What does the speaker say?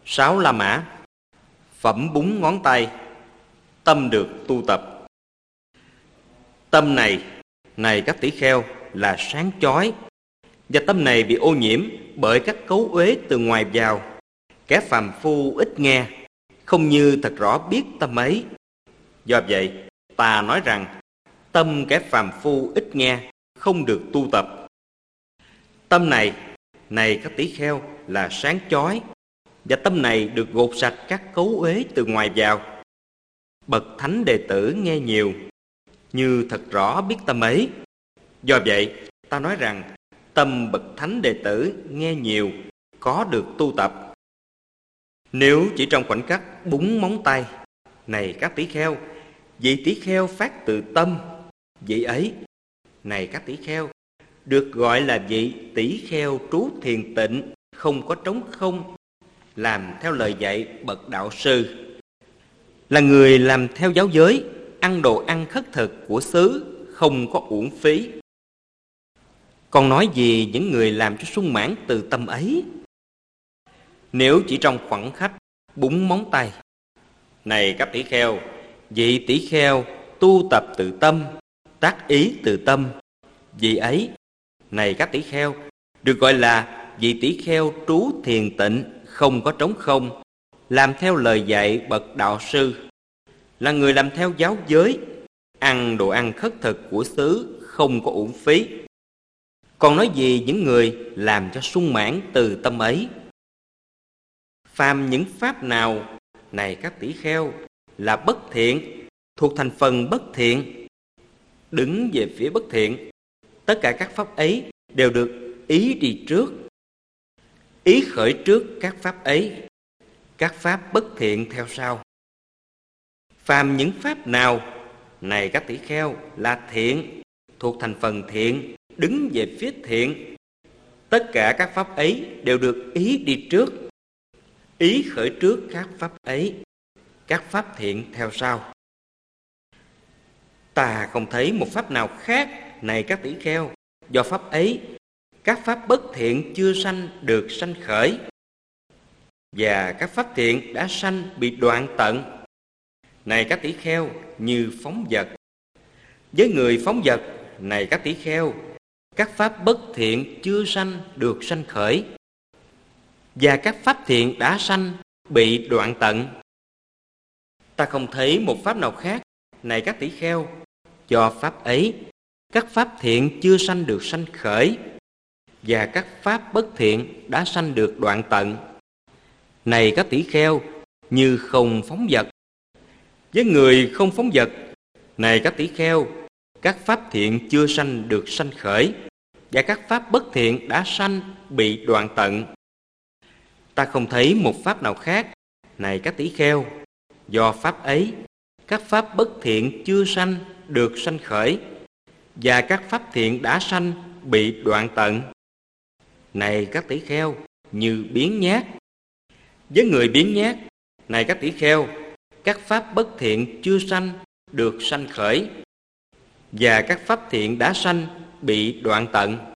Sáu La Mã. Phẩm búng ngón tay. Tâm được tu tập. Tâm này các tỷ kheo, là sáng chói, và tâm này bị ô nhiễm bởi các cấu uế từ ngoài vào. Kẻ phàm phu ít nghe, không như thật rõ biết tâm ấy. Do vậy, ta nói rằng tâm kẻ phàm phu ít nghe, không được tu tập. Tâm này các tỷ kheo, là sáng chói, và tâm này được gột sạch các cấu uế từ ngoài vào. Bậc thánh đệ tử nghe nhiều, như thật rõ biết tâm ấy. Do vậy, ta nói rằng tâm bậc thánh đệ tử nghe nhiều, có được tu tập. Nếu chỉ trong khoảnh khắc búng móng tay, này các tỷ kheo, vị tỷ kheo phát từ tâm, vị ấy, này các tỷ kheo, được gọi là vị tỷ kheo trú thiền tịnh, không có trống không, làm theo lời dạy bậc đạo sư, là người làm theo giáo giới, ăn đồ ăn khất thực của xứ, không có uổng phí. Còn nói gì những người làm cho sung mãn từ tâm ấy? Nếu chỉ trong khoảnh khắc búng móng tay, này các tỷ kheo, vị tỷ kheo tu tập từ tâm, tác ý từ tâm, vị ấy, này các tỷ kheo, được gọi là vị tỷ kheo trú thiền tịnh, không có trống không, làm theo lời dạy bậc đạo sư, là người làm theo giáo giới, ăn đồ ăn khất thực của xứ, không có uổng phí. Còn nói gì những người làm cho sung mãn từ tâm ấy? Phàm những pháp nào, này các tỷ kheo, là bất thiện, thuộc thành phần bất thiện, đứng về phía bất thiện, tất cả các pháp ấy đều được ý đi trước, ý khởi trước các pháp ấy, các pháp bất thiện theo sau. Phàm những pháp nào, này các tỷ kheo, là thiện, thuộc thành phần thiện, đứng về phía thiện, tất cả các pháp ấy đều được ý đi trước, ý khởi trước các pháp ấy, các pháp thiện theo sau. Ta không thấy một pháp nào khác, này các tỷ kheo, do pháp ấy các pháp bất thiện chưa sanh được sanh khởi, và các pháp thiện đã sanh bị đoạn tận. Này các tỷ kheo, như phóng vật. Với người phóng vật, này các tỷ kheo, các pháp bất thiện chưa sanh được sanh khởi, và các pháp thiện đã sanh bị đoạn tận. Ta không thấy một pháp nào khác, này các tỷ kheo, do pháp ấy các pháp thiện chưa sanh được sanh khởi, và các pháp bất thiện đã sanh được đoạn tận. Này các tỷ kheo, như không phóng vật. Với người không phóng vật, này các tỷ kheo, các pháp thiện chưa sanh được sanh khởi, và các pháp bất thiện đã sanh bị đoạn tận. Ta không thấy một pháp nào khác, này các tỷ kheo, do pháp ấy các pháp bất thiện chưa sanh được sanh khởi, và các pháp thiện đã sanh bị đoạn tận. Này các tỷ kheo, như biếng nhác. Với người biếng nhác, này các tỷ kheo, các pháp bất thiện chưa sanh được sanh khởi, và các pháp thiện đã sanh bị đoạn tận.